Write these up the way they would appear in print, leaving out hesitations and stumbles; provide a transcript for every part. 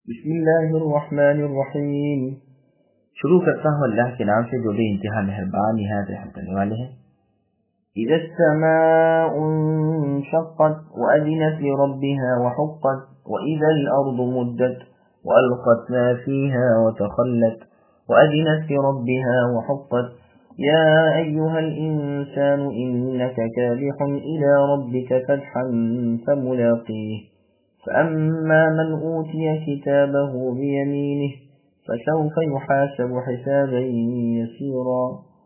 بسم اللہ الرحمن الرحیم۔ شروع کرتا ہوں اللہ کے نام سے جو بے انتہا مہربان نہایت رحم کرنے والے ہیں۔ اذا السماء انشقت وأذنت لربها وحقت وإذا الأرض مدت وألقت ما فيها وتخلت وأذنت لربها وحقت يا أيها الإنسان إنك كادح إلى ربك كدحا فملاقيه فأما من أوتي كتابه بيمينه فسوف يحاسب حسابا يسيرا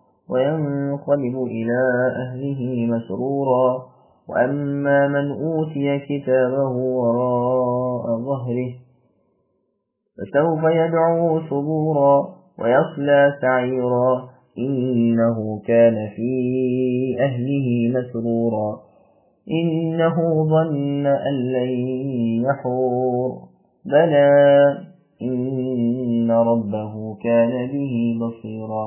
وينقلب إلى أهله مسرورا وأما من أوتي كتابه وراء ظهره فسوف يدعو ثبورا ويصلى سعيرا إنه كان في أهله مسرورا إنه ظن أن لن يحور بلى إن ربه كان به بصيرا۔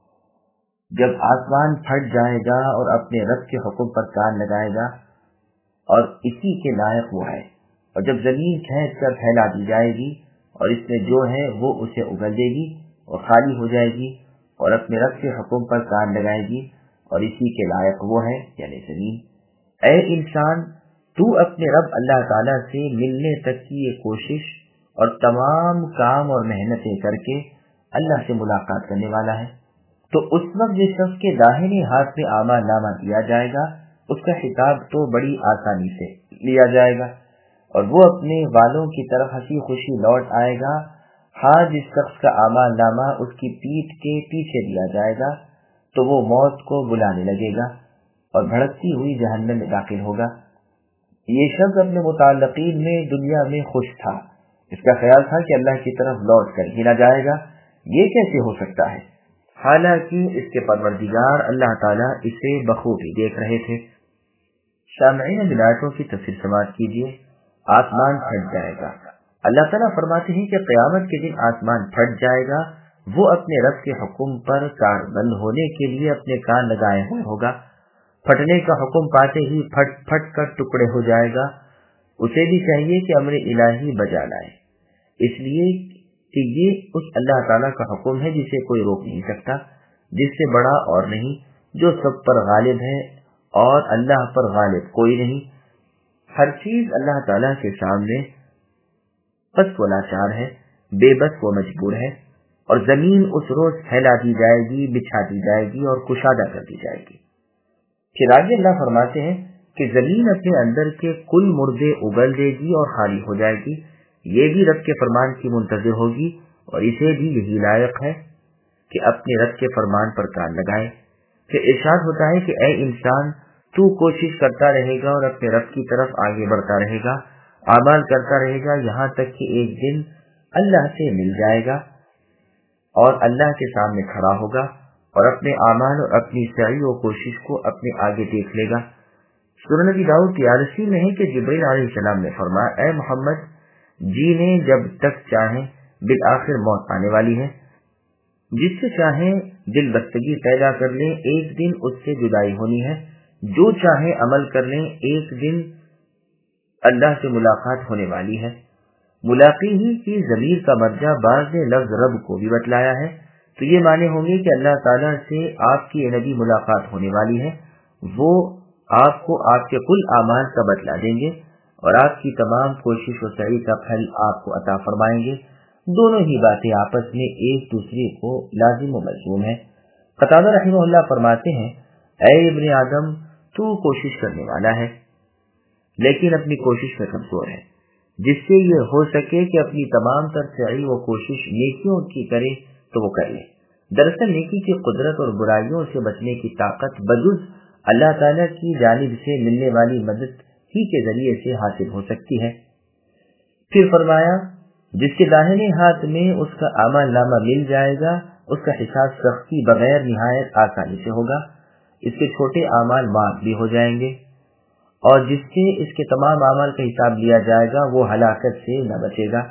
جب آسمان پھٹ جائے گا اور اپنے رب کے حکم پر کان لگائے گا اور اسی کے لائق وہ ہے، اور جب زمین کھینچ کر پھیلا دی جائے گی اور اس میں جو ہے وہ اسے اگل دے گی اور خالی ہو جائے گی اور اپنے رب کے حکم پر کان لگائے گی اور اسی کے لائق وہ ہے یعنی زمین۔ اے انسان، تو اپنے رب اللہ تعالیٰ سے ملنے تک کی یہ کوشش اور تمام کام اور محنتیں کر کے اللہ سے ملاقات کرنے والا ہے، تو اس وقت جس شخص کے داہنے ہاتھ میں اعمال نامہ دیا جائے گا اس کا خطاب تو بڑی آسانی سے لیا جائے گا اور وہ اپنے والوں کی طرف ہنسی خوشی لوٹ آئے گا۔ ہاں، جس شخص کا اعمال نامہ اس کی پیٹھ کے پیچھے دیا جائے گا تو وہ موت کو بلانے لگے گا اور بھڑکتی ہوئی جہنم میں داخل ہوگا۔ یہ شخص اپنے متعلقین میں دنیا میں خوش تھا، اس کا خیال تھا کہ اللہ کی طرف لوٹ کر گنا جائے گا۔ یہ کیسے ہو سکتا ہے؟ حالانکہ اس کے پروردگار اللہ تعالیٰ اسے بخوبی دیکھ رہے تھے۔ سامعین، ولایتوں کی تفسیر سماعت کیجیے۔ آسمان پھٹ جائے گا، اللہ تعالیٰ فرماتے ہیں کہ قیامت کے دن آسمان پھٹ جائے گا، وہ اپنے رب کے حکم پر کار بند ہونے کے لیے اپنے کان لگائے ہوئے ہوگا۔ پھٹنے کا حکم پاتے ہی پھٹ پھٹ کر ٹکڑے ہو جائے گا۔ اسے بھی چاہیے کہ امر الہی بجا لائے، اس لیے کہ یہ اس اللہ تعالیٰ کا حکم ہے جسے کوئی روک نہیں سکتا، جس سے بڑا اور نہیں، جو سب پر غالب ہے اور اللہ پر غالب کوئی نہیں۔ ہر چیز اللہ تعالیٰ کے سامنے پست و لاچار ہے، بے بس و مجبور ہے، اور زمین اس روز پھیلا دی جائے گی، بچھا دی جائے گی اور کشادہ کر دی جائے گی۔ پھر آگے اللہ فرماتے ہیں کہ زمین اپنے اندر کے کل مردے اگل دے گی اور خالی ہو جائے گی، یہ بھی رب کے فرمان کی منتظر ہوگی اور اسے بھی یہی لائق ہے کہ اپنے رب کے فرمان پر کان لگائے۔ پھر ارشاد ہوتا ہے کہ اے انسان، تو کوشش کرتا رہے گا اور اپنے رب کی طرف آگے بڑھتا رہے گا، اعمال کرتا رہے گا، یہاں تک کہ ایک دن اللہ سے مل جائے گا اور اللہ کے سامنے کھڑا ہوگا اور اپنے اعمال اور اپنی سعی و کوشش کو اپنے آگے دیکھ لے گا۔ سنن ابی داؤد 83 میں ہے کہ جبرائیل علیہ السلام نے فرمایا، اے محمد، جینے جب تک چاہیں بالآخر موت آنے والی ہے، جس سے چاہیں دل بستگی پیدا کر لیں، ایک دن اس سے جدائی ہونی ہے، جو چاہیں عمل کر لیں، ایک دن اللہ سے ملاقات ہونے والی ہے۔ ملاقی ہی کی ضمیر کا مرجع بعض نے لفظ رب کو بھی بتلایا ہے، تو یہ معنی ہوں گے کہ اللہ تعالیٰ سے آپ کی نبی ملاقات ہونے والی ہے، وہ آپ کو آپ کے کل اعمال کا بدلہ دیں گے اور آپ کی تمام کوشش و سعی کا پھل آپ کو عطا فرمائیں گے۔ دونوں ہی باتیں آپس میں ایک دوسرے کو لازم و ملزوم ہیں۔ قتادہ رحمہ اللہ فرماتے ہیں، اے ابن آدم، تو کوشش کرنے والا ہے لیکن اپنی کوشش میں کمزور ہے، جس سے یہ ہو سکے کہ اپنی تمام تر سعی و کوشش نیکیوں کی کرے تو وہ کر لے۔ دراصل نیکی کی قدرت اور برائیوں سے بچنے کی طاقت بجز اللہ تعالیٰ کی جانب سے ملنے والی مدد ہی کے ذریعے سے حاصل ہو سکتی ہے۔ پھر فرمایا، جس کے داہنے ہاتھ میں اس کا اعمال نامہ مل جائے گا اس کا حساب سختی بغیر نہایت آسانی سے ہوگا، اس کے چھوٹے اعمال معاف بھی ہو جائیں گے، اور جس سے اس کے تمام اعمال کا حساب لیا جائے گا وہ ہلاکت سے نہ بچے گا۔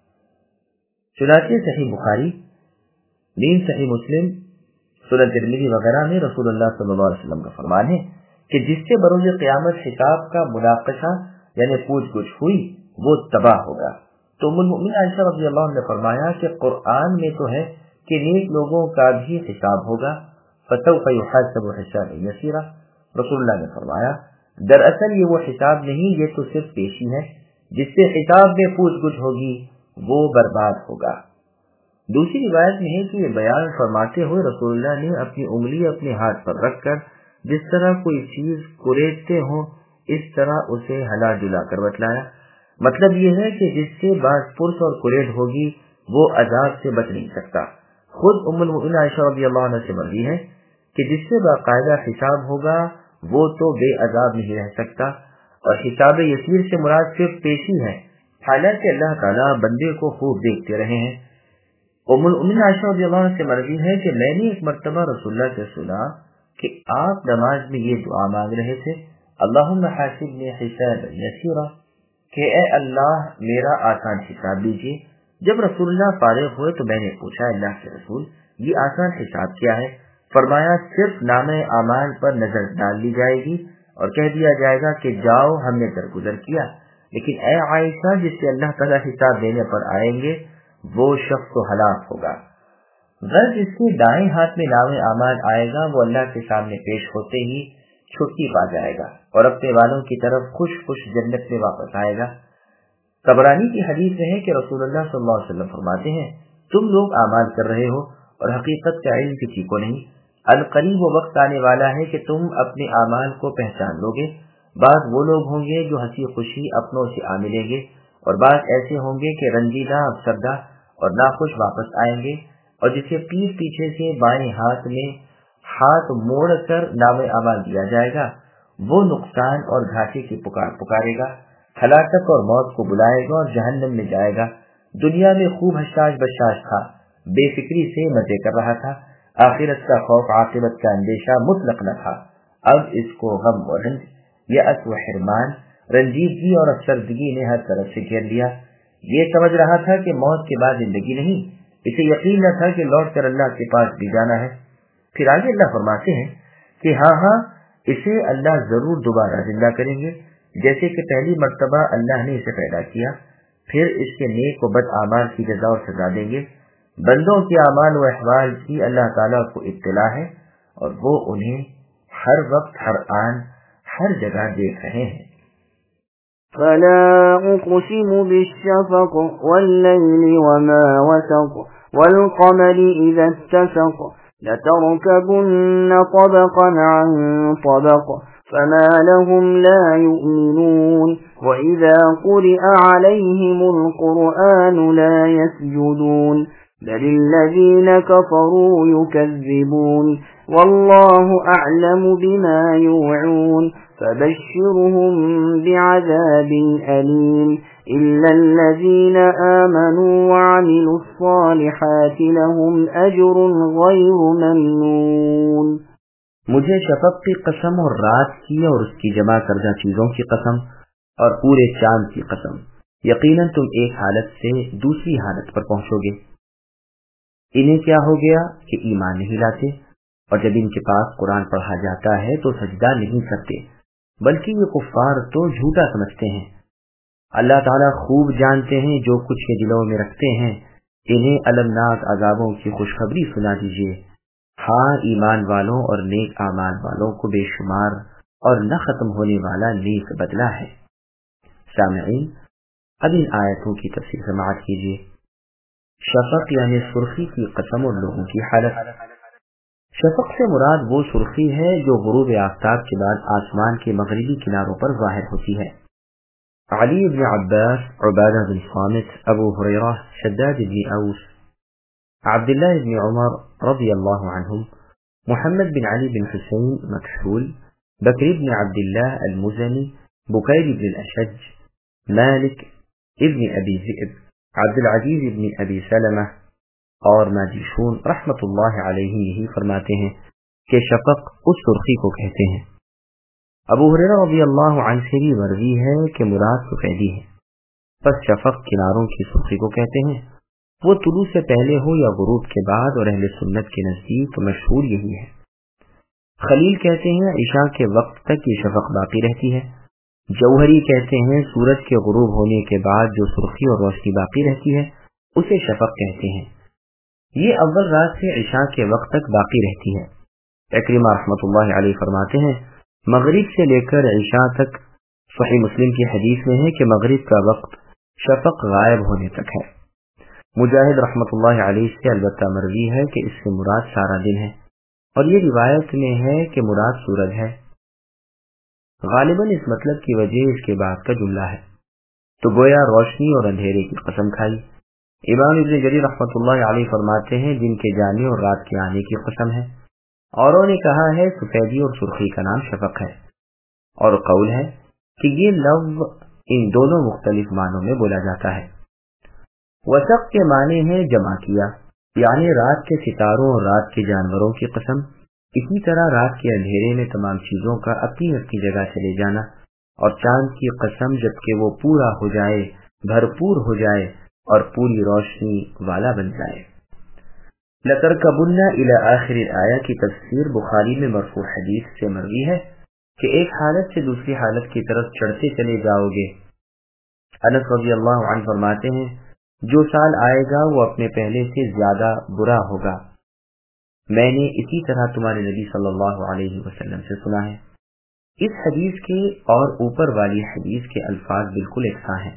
چنانچہ صحیح بخاری، صحیح مسلم، سنن ترمذی وغیرہ میں رسول اللہ صلی اللہ علیہ وسلم کا فرمان ہے کہ جس سے بروز قیامت حساب کا مناقشہ یعنی پوچھ گچھ ہوئی وہ تباہ ہوگا تو ام المؤمنین عائشہ رضی اللہ عنہ نے فرمایا کہ قرآن میں تو ہے کہ نیک لوگوں کا بھی حساب ہوگا، فسوف یحاسب حسابا یسیرا۔ رسول اللہ نے فرمایا دراصل یہ وہ حساب نہیں، یہ تو صرف پیشی ہے، جس سے حساب میں پوچھ گچھ ہوگی وہ برباد ہوگا۔ دوسری روایت میں ہے کہ یہ بیان فرماتے ہوئے رسول اللہ نے اپنی انگلی اپنے ہاتھ پر رکھ کر جس طرح کوئی چیز کریدتے ہوں اس طرح اسے ہلا جلا کر بتلایا۔ مطلب یہ ہے کہ جس سے باز پرس اور کرید ہوگی وہ عذاب سے بچ نہیں سکتا۔ خود ام المؤمنین عائشہ رضی اللہ عنہ سے مروی ہے کہ جس سے باقاعدہ حساب ہوگا وہ تو بے عذاب نہیں رہ سکتا، اور حساب یسیر سے مراد صرف پیشی ہے، حالانکہ اللہ تعالیٰ بندے کو خوب دیکھتے رہے ہیں۔ ام المؤمنین عائشہ رضی اللہ عنہ سے مروی ہے کہ میں نے ایک مرتبہ رسول اللہ سے سنا کہ آپ نماز میں یہ دعا مانگ رہے تھے، اللہم حاسبنی حسابا یسیرا، کہ اے اللہ میرا آسان حساب لیجیے۔ جب رسول اللہ فارغ ہوئے تو میں نے پوچھا اللہ کے رسول یہ آسان حساب کیا ہے؟ فرمایا صرف نامہ اعمال پر نظر ڈال لی جائے گی اور کہہ دیا جائے گا کہ جاؤ ہم نے درگزر کیا، لیکن اے عائشہ جس سے اللہ تعالیٰ حساب دینے پر آئیں گے وہ شخص تو ہلاک ہوگا۔ غرض جس کے دائیں ہاتھ میں نامہ اعمال آئے گا وہ اللہ کے سامنے پیش ہوتے ہی چھٹی پا جائے گا اور اپنے والوں کی طرف خوش خوش جنت میں واپس آئے گا۔ طبرانی کی حدیث میں ہے کہ رسول اللہ صلی اللہ علیہ وسلم فرماتے ہیں تم لوگ اعمال کر رہے ہو اور حقیقت کا علم کسی کو نہیں، القریب وہ وقت آنے والا ہے کہ تم اپنے اعمال کو پہچان لو گے۔ بعض وہ لوگ ہوں گے جو ہنسی خوشی اپنوں سے آ ملیں گے، اور بعض ایسے ہوں گے کہ رنجیدہ افسردہ اور ناخوش واپس آئیں گے، اور جسے پیٹھ پیچھے سے بائیں ہاتھ میں ہاتھ موڑ کر نام اعمال دیا جائے گا وہ نقصان اور گھاٹے کی پکار پکارے گا، ہلاکت اور موت کو بلائے گا اور جہنم میں جائے گا۔ دنیا میں خوب حشاش بشاش تھا، بے فکری سے مزے کر رہا تھا، آخرت کا خوف عاقبت کا اندیشہ مطلق نہ تھا۔ اب اس کو غم و رنج، یأس و حرمان، رنجیدگی اور افسردگی نے ہر طرف سے گھیر لیا۔ یہ سمجھ رہا تھا کہ موت کے بعد زندگی نہیں، اسے یقین نہ تھا کہ لوٹ کر اللہ کے پاس بھی جانا ہے۔ پھر آگے اللہ فرماتے ہیں کہ ہاں اسے اللہ ضرور دوبارہ زندہ کریں گے، جیسے کہ پہلی مرتبہ اللہ نے اسے پیدا کیا، پھر اس کے نیک و بد اعمال کی جزا اور سزا دیں گے۔ بندوں کے اعمال و احوال کی اللہ تعالیٰ کو اطلاع ہے اور وہ انہیں ہر وقت ہر آن ہر جگہ دیکھ رہے ہیں۔ فلا اقسم بالشفق والليل وما وسق والقمر اذا اتسق لتركبن طبقا عن طبق فما لهم لا يؤمنون وإذا قرئ عليهم القرآن لا يسجدون بل الذين كفروا يكذبون والله أعلم بما يوعون فبشرهم بعذاب أليم إلا الذين آمنوا وعملوا الصالحات لهم أجر غير ممنون۔ مجھے شفق کی قسم اور رات کی اور اس کی جمع کردہ چیزوں کی قسم اور پورے چاند کی قسم، یقیناً تم ایک حالت سے دوسری حالت پر پہنچو گے۔ انہیں کیا ہو گیا کہ ایمان نہیں لاتے، اور جب ان کے پاس قرآن پڑھا جاتا ہے تو سجدہ نہیں کرتے، بلکہ یہ کفار تو جھوٹا سمجھتے ہیں۔ اللہ تعالیٰ خوب جانتے ہیں جو کچھ کے دلوں میں رکھتے ہیں، انہیں المناک عذابوں کی خوشخبری سنا دیجیے۔ ہاں ایمان والوں اور نیک اعمال والوں کو بے شمار اور نہ ختم ہونے والا نیک بدلہ ہے۔ سامعین، اب ان آیتوں کی تفسیر سماعت کیجیے۔ شفق یعنی سرخی کی قسم اور لوگوں کی حالت۔ شفق سے مراد وہ سرخی ہے جو غروب آفتاب کے بعد آسمان کے مغربی کناروں پر ظاہر ہوتی ہے۔ علی بن عباس، عبادہ بن صامت، ابو ہریرہ، شداد بن اوس، عبداللہ بن عمر رضی اللہ عنہم، محمد بن علی بن حسین مکحول، بکر بن عبداللہ المزنی، بکیر بن الاشج، مالک ابن ابی ذئب، عبدالعزیز ابن ابی سلمہ اور ماجشون رحمت اللہ علیہ یہی فرماتے ہیں کہ شفق اس سرخی کو کہتے ہیں۔ ابو ہریرہ رضی اللہ عنہ سے بھی مروی ہے کہ مراد سفیدی ہے، پس شفق کناروں کی سرخی کو کہتے ہیں، وہ طلوع سے پہلے ہو یا غروب کے بعد، اور اہل سنت کے نزدیک مشہور یہی ہے۔ خلیل کہتے ہیں عشاء کے وقت تک یہ شفق باقی رہتی ہے، जौहरी कहते हैं सूरज के गुरूब होने के बाद जो सुर्खी और रोशनी बाकी रहती है उसे शफक कहते हैं। ये अव्वल रात से इशा के वक्त तक बाकी रहती है। इकरिमा रहमतुल्लाहि अलैहि फरमाते हैं मगरिब से लेकर इशा तक सही मुस्लिम की हदीस में है कि मगरिब का वक्त शफक गायब होने तक है। मुजाहिद रहमतुल्लाहि अलैहि से अलबत्ता मरवी है कि इससे मुराद सारा दिन है और ये रिवायत में है कि मुराद सूरज है। गालिबन इस मतलब की वजह इसके बाद का जुमला है, तो गोया रोशनी और अंधेरे की कसम खाई। इमाम इब्न जरीर रहमतुल्लाहि अलैहि फरमाते हैं दिन के जाने और रात के आने की कसम है। औरों ने कहा है सफेदी और सुर्खी का नाम शफक है, और कौल है कि ये लफ्ज इन दोनों मुख्तलिफ मानों में बोला जाता है। वसक के माने हैं जमा किया, यानी रात के सितारों और रात के जानवरों की कसम। इसी तरह रात के अंधेरे में तमाम चीजों का अपनी अपनी जगह चले जाना, और चांद की कसम जबकि वो पूरा हो जाए, भरपूर हो जाए और पूरी रोशनी वाला बन जाए। लतरकबुन्ना इला आखिर आया की तफसीर बुखारी में मरफू हदीस से मरवी है कि एक हालत से दूसरी हालत की तरफ चढ़ते चले जाओगे। अनस रज़ियल्लाहु अन्हु फरमाते हैं जो साल आएगा वो अपने पहले से ज्यादा बुरा होगा। मैंने इसी तरह तुम्हारे नबी सल्लल्लाहु अलैहि वसल्लम से सुना है। इस हदीस के और ऊपर वाली हदीस के अल्फाज बिल्कुल एक सा हैं।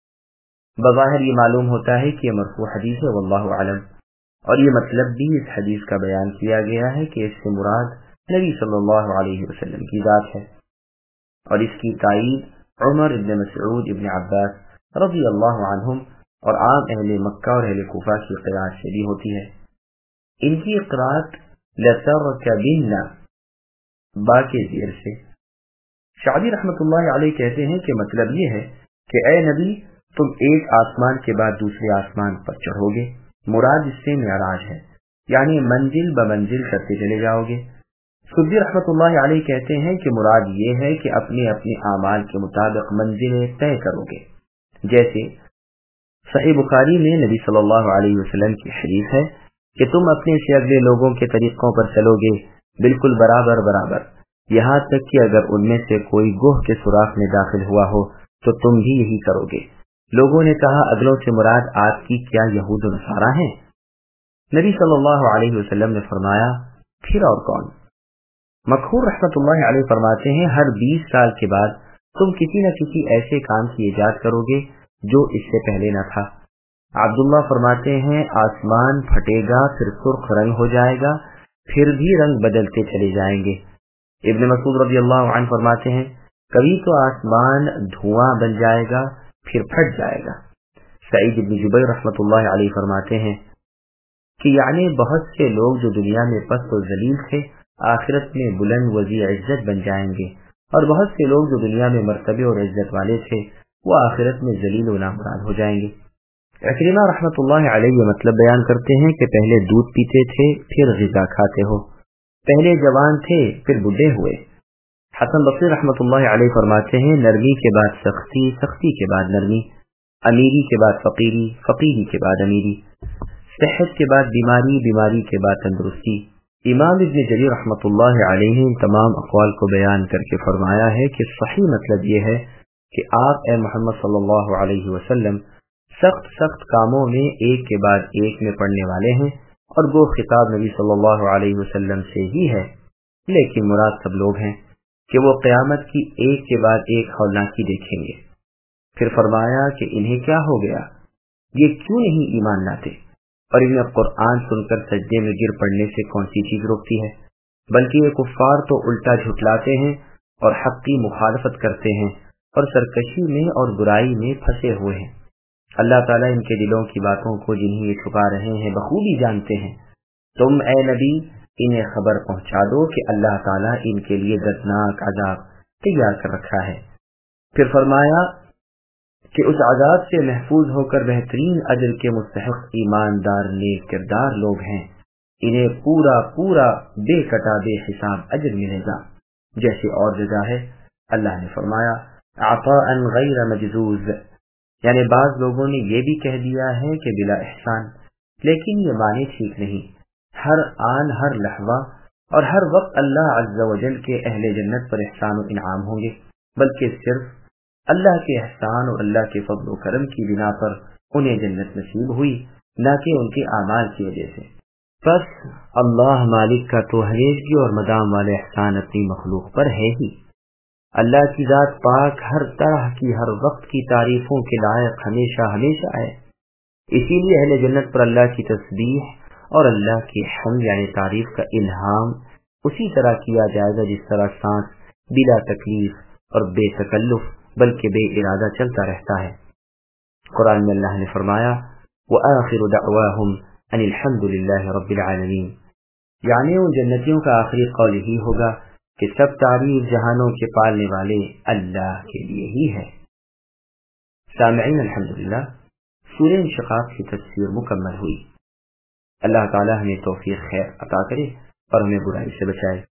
बज़ाहिर ये मालूम होता है कि ये मरफू हदीस है वल्लाहु आलम, और ये मतलब भी इस हदीस का बयान किया गया है कि इससे मुराद नबी सल्लल्लाहु अलैहि वसल्लम की जात है, और इसकी ताईद उमर इब्न मसऊद इब्न अब्बास रज़ियल्लाहु अन्हुम और आम अहले मक्का और अहले कूफा की क़िराअत से भी होती है। इनकी क़िराअत लतरकबिन्ना बा के ज़ेर से। शादी रहमतुल्लाहि अलैहि कहते हैं कि मतलब ये है कि ए नबी तुम एक आसमान के बाद दूसरे आसमान पर चढ़ोगे। मुराद इससे मिराज है, यानी मंजिल ब मंजिल करते चले जाओगे। सुद्दी रहमतुल्लाहि अलैहि कहते हैं कि मुराद ये है कि अपने अपने आमाल के मुताबिक मंजिलें तय करोगे। जैसे सही बुखारी में नबी सल्लल्लाहु अलैहि वसल्लम की हदीस है कि तुम अपने से अगले लोगों के तरीकों पर चलोगे बिल्कुल बराबर बराबर, यहाँ तक कि अगर उनमें से कोई गोह के सुराख में दाखिल हुआ हो तो तुम भी यही करोगे। लोगों ने कहा अगलों से मुराद आपकी क्या यहूद और नसारा हैं? नबी सल्लल्लाहु अलैहि वसल्लम ने फरमाया फिर और कौन? मखहूर रहमतुल्लाहि अलैहि फरमाते हैं हर 20 साल के बाद तुम किसी न किसी ऐसे काम की इजाद करोगे जो इससे पहले न था। अब्दुल्लाह फरमाते हैं आसमान फटेगा फिर सुर्ख रंग हो जाएगा, फिर भी रंग बदलते चले जाएंगे। इब्न मसूद रज़ियल्लाहु अन्हु फरमाते हैं कभी तो आसमान धुआं बन जाएगा फिर फट जाएगा। सईद इब्न जुबैर रहमतुल्लाहि अलैहि फरमाते हैं कि यानी बहुत से लोग जो दुनिया में पस्त और जलील थे आखिरत में बुलंद वज़ी इज्जत बन जाएंगे, और बहुत से लोग जो दुनिया में मर्तबे और इज्जत वाले थे वो आखिरत में जलील व नामुराद हो जाएंगे। इकरिमा रहमतुल्लाहि अलैहि मतलब बयान करते हैं कि पहले दूध पीते थे फिर ग़िज़ा खाते हो, पहले जवान थे फिर बुढ़े हुए। हसन बसरी रहमतुल्लाहि अलैहि फरमाते हैं नरमी के बाद सख्ती, सख्ती के बाद नरमी, अमीरी के बाद फकीरी, फकीरी के बाद अमीरी, सेहत के बाद बीमारी, बीमारी के बाद तंदुरुस्ती। इमाम इब्न जरीर रहमतुल्लाहि अलैहि इन तमाम अक़वाल को बयान करके फरमाया है कि सही मतलब ये है कि आप ए मोहम्मद सल्लल्लाहु अलैहि वसल्लम सख्त सख्त कामों में एक के बाद एक में पड़ने वाले हैं, और वो खिताब नबी सल्लल्लाहु अलैहि वसल्लम से ही है, लेकिन मुराद सब लोग हैं कि वो क़यामत की एक के बाद एक हौलनाकी देखेंगे। फिर फरमाया कि इन्हें क्या हो गया, ये क्यों नहीं ईमान लाते, और इन्हें कुरान सुनकर सजदे में गिर पड़ने से कौन सी चीज रोकती है? बल्कि ये कुफ्फार तो उल्टा झुठलाते हैं और हक़ की मुखालफत करते हैं और सरकशी में और बुराई में फंसे हुए हैं। अल्लाह ताला इनके दिलों की बातों को जिन्हें ये छुपा रहे हैं बखूबी जानते हैं। तुम ए नबी इन्हें खबर पहुंचा दो कि अल्लाह ताला इनके लिए दर्दनाक अजाब तैयार कर रखा है। फिर फरमाया कि उस अजाब से महफूज होकर बेहतरीन अजर के मुस्तहिक ईमानदार नेक किरदार लोग हैं, इन्हें पूरा पूरा बेकटा बेहिसाब अजर मिलेगा। जैसे और जगह है अल्लाह ने फरमाया अताअन गैर मजजूज, यानी बाज लोगों ने ये भी कह दिया है कि बिला एहसान, लेकिन ये माने ठीक नहीं। हर आन हर लहवा और हर वक्त अल्लाह अज़्ज़ा व जल के अहले जन्नत पर एहसान व इनाम होंगे, बल्कि सिर्फ اللہ کے احسان اور اللہ کے فضل و کرم کی بنا پر انہیں جنت نصیب ہوئی، نہ کہ ان کے اعمال کی وجہ سے۔ بس اللہ مالک کا تو ہمیشگی اور مدام والے احسان اپنی مخلوق پر ہے ہی۔ اللہ کی ذات پاک ہر طرح کی ہر وقت کی تعریفوں کے لائق ہمیشہ ہمیشہ ہے۔ اسی لیے اہل جنت پر اللہ کی تسبیح اور اللہ کی حمد یعنی تعریف کا الہام اسی طرح کیا جائے گا جس طرح سانس بلا تکلیف اور بے تکلف بلکہ بے ارادہ چلتا رہتا ہے۔ قرآن میں اللہ نے فرمایا وآخر دعواہم ان الحمد للہ رب العالمین، یعنی ان جنتیوں کا آخری قول ہی ہوگا کہ سب تعریف جہانوں کے پالنے والے اللہ کے لیے ہی ہے۔ سامعین الحمدللہ، سورہ انشقاق کی تفسیر مکمل ہوئی۔ اللہ تعالی ہمیں توفیق خیر عطا کرے اور ہمیں برائی سے بچائے۔